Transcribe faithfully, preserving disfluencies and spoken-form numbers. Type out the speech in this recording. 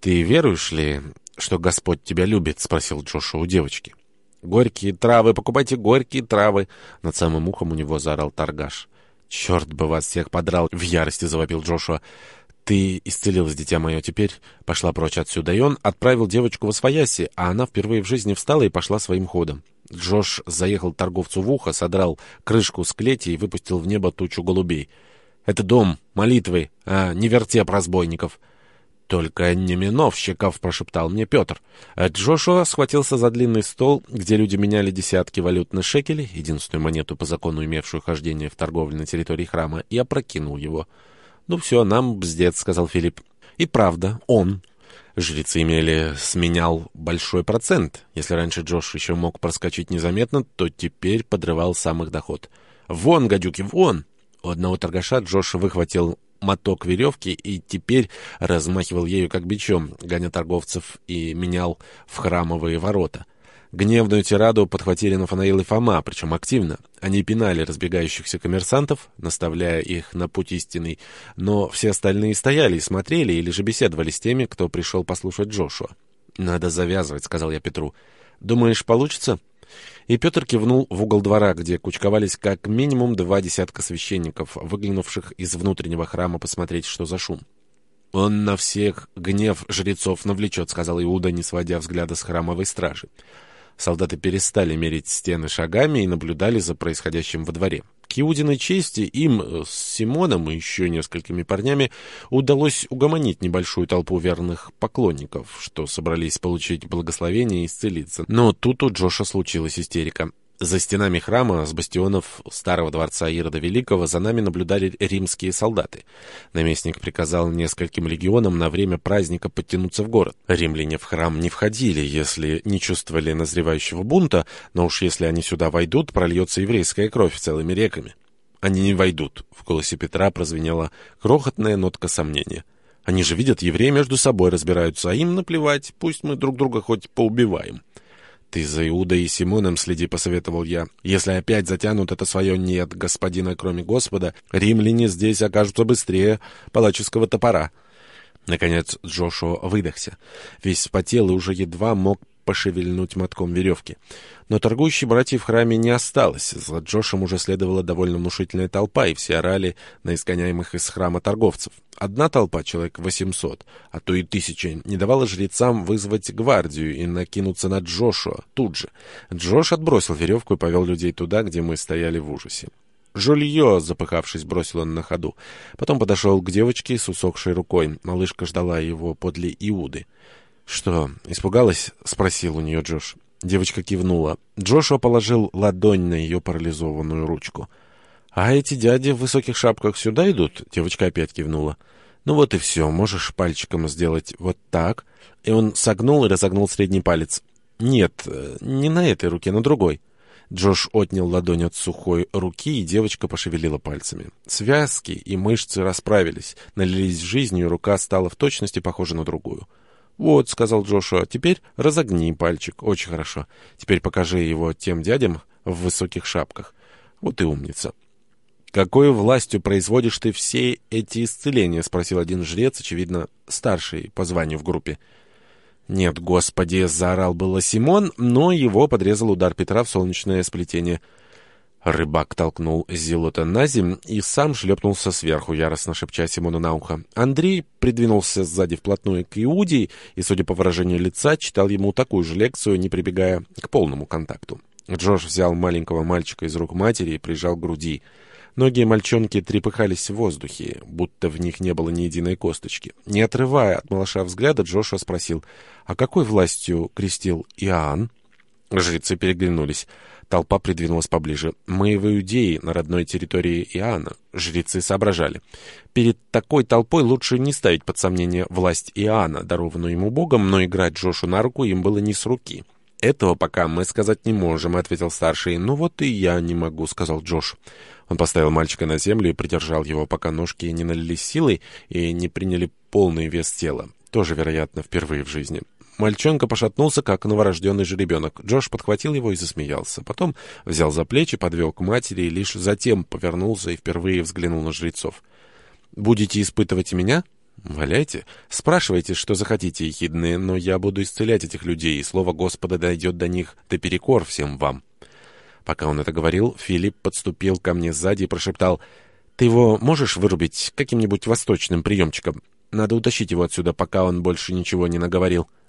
«Ты веруешь ли, что Господь тебя любит?» — спросил Джошуа у девочки. «Горькие травы, покупайте горькие травы!» — над самым ухом у него заорал торгаш. «Черт бы вас всех подрал!» — в ярости завопил Джошуа. «Ты исцелилась, дитя мое, теперь пошла прочь отсюда». И он отправил девочку восвояси, а она впервые в жизни встала и пошла своим ходом. Джош заехал торговцу в ухо, содрал крышку с клети и выпустил в небо тучу голубей. «Это дом молитвы, а не вертеп разбойников». «Только не миновщиков», — прошептал мне Петр. А Джошуа схватился за длинный стол, где люди меняли десятки валютных шекелей, единственную монету по закону, имевшую хождение в торговле на территории храма, и опрокинул его. «Ну все, нам бздец», — сказал Филипп. И правда, он. Жрецы имели сменял большой процент. Если раньше Джош еще мог проскочить незаметно, то теперь подрывал сам их доход. «Вон, гадюки, вон!» У одного торгаша Джош выхватил моток веревки и теперь размахивал ею как бичом, гоня торговцев и менял в храмовые ворота. Гневную тираду подхватили Нафанаил и Фома, причем активно. Они пинали разбегающихся коммерсантов, наставляя их на путь истинный, но все остальные стояли и смотрели или же беседовали с теми, кто пришел послушать Джошуа. «Надо завязывать», — сказал я Петру. «Думаешь, получится?» И Петр кивнул в угол двора, где кучковались как минимум два десятка священников, выглянувших из внутреннего храма посмотреть, что за шум. «Он на всех гнев жрецов навлечет», — сказал Иуда, не сводя взгляда с храмовой стражи. Солдаты перестали мерить стены шагами и наблюдали за происходящим во дворе. К Иудиной чести им с Симоном и еще несколькими парнями удалось угомонить небольшую толпу верных поклонников, что собрались получить благословение и исцелиться. Но тут у Джоша случилась истерика. За стенами храма с бастионов старого дворца Ирода Великого за нами наблюдали римские солдаты. Наместник приказал нескольким легионам на время праздника подтянуться в город. Римляне в храм не входили, если не чувствовали назревающего бунта, но уж если они сюда войдут, прольется еврейская кровь целыми реками. «Они не войдут», — в голосе Петра прозвенела крохотная нотка сомнения. «Они же видят, евреи между собой разбираются, а им наплевать, пусть мы друг друга хоть поубиваем». «Ты за Иудой и Симоном следи», — посоветовал я. «Если опять затянут это свое «нет господина, кроме Господа», римляне здесь окажутся быстрее палаческого топора». Наконец Джошуа выдохся. Весь вспотел и уже едва мог пошевельнуть мотком веревки. Но торгующей братьев в храме не осталось. За Джошем уже следовала довольно внушительная толпа, и все орали на изгоняемых из храма торговцев. Одна толпа, человек восемьсот, а то и тысяча, не давала жрецам вызвать гвардию и накинуться на Джошуа тут же. Джош отбросил веревку и повел людей туда, где мы стояли в ужасе. «Жулье!» — запыхавшись, бросил он на ходу. Потом подошел к девочке с усохшей рукой. Малышка ждала его подле Иуды. «Что, испугалась?» — спросил у нее Джош. Девочка кивнула. Джошуа положил ладонь на ее парализованную ручку. «А эти дяди в высоких шапках сюда идут?» Девочка опять кивнула. «Ну вот и все, можешь пальчиком сделать вот так». И он согнул и разогнул средний палец. «Нет, не на этой руке, на другой». Джош отнял ладонь от сухой руки, и девочка пошевелила пальцами. Связки и мышцы расправились, налились жизнью, и рука стала в точности похожа на другую. «Вот», — сказал Джошуа, — «теперь разогни пальчик. Очень хорошо. Теперь покажи его тем дядям в высоких шапках. Вот и умница». «Какой властью производишь ты все эти исцеления?» — спросил один жрец, очевидно, старший по званию в группе. «Нет, господи!» — заорал было Симон, но его подрезал удар Петра в солнечное сплетение. Рыбак толкнул Зилота на земь и сам шлепнулся сверху, яростно шепча Симону на ухо. Андрей придвинулся сзади вплотную к Иуде и, судя по выражению лица, читал ему такую же лекцию, не прибегая к полному контакту. Джош взял маленького мальчика из рук матери и прижал к груди. Ноги мальчонки трепыхались в воздухе, будто в них не было ни единой косточки. Не отрывая от малыша взгляда, Джошуа спросил: «А какой властью крестил Иоанн?» Жрецы переглянулись. Толпа придвинулась поближе. «Мы в Иудее, на родной территории Иоанна». Жрецы соображали. Перед такой толпой лучше не ставить под сомнение власть Иоанна, дарованную ему Богом, но играть Джошу на руку им было не с руки. «Этого пока мы сказать не можем», — ответил старший. «Ну вот и я не могу», — сказал Джош. Он поставил мальчика на землю и придержал его, пока ножки не налились силой и не приняли полный вес тела. Тоже, вероятно, впервые в жизни. Мальчонка пошатнулся, как новорожденный жеребенок. Джош подхватил его и засмеялся. Потом взял за плечи, подвел к матери и лишь затем повернулся и впервые взглянул на жрецов. «Будете испытывать меня?» Валяйте, спрашивайте, что захотите, ехидные, но я буду исцелять этих людей, и слово Господа дойдет до них наперекор всем вам». Пока он это говорил, Филипп подступил ко мне сзади и прошептал: «Ты его можешь вырубить каким-нибудь восточным приемчиком? Надо утащить его отсюда, пока он больше ничего не наговорил».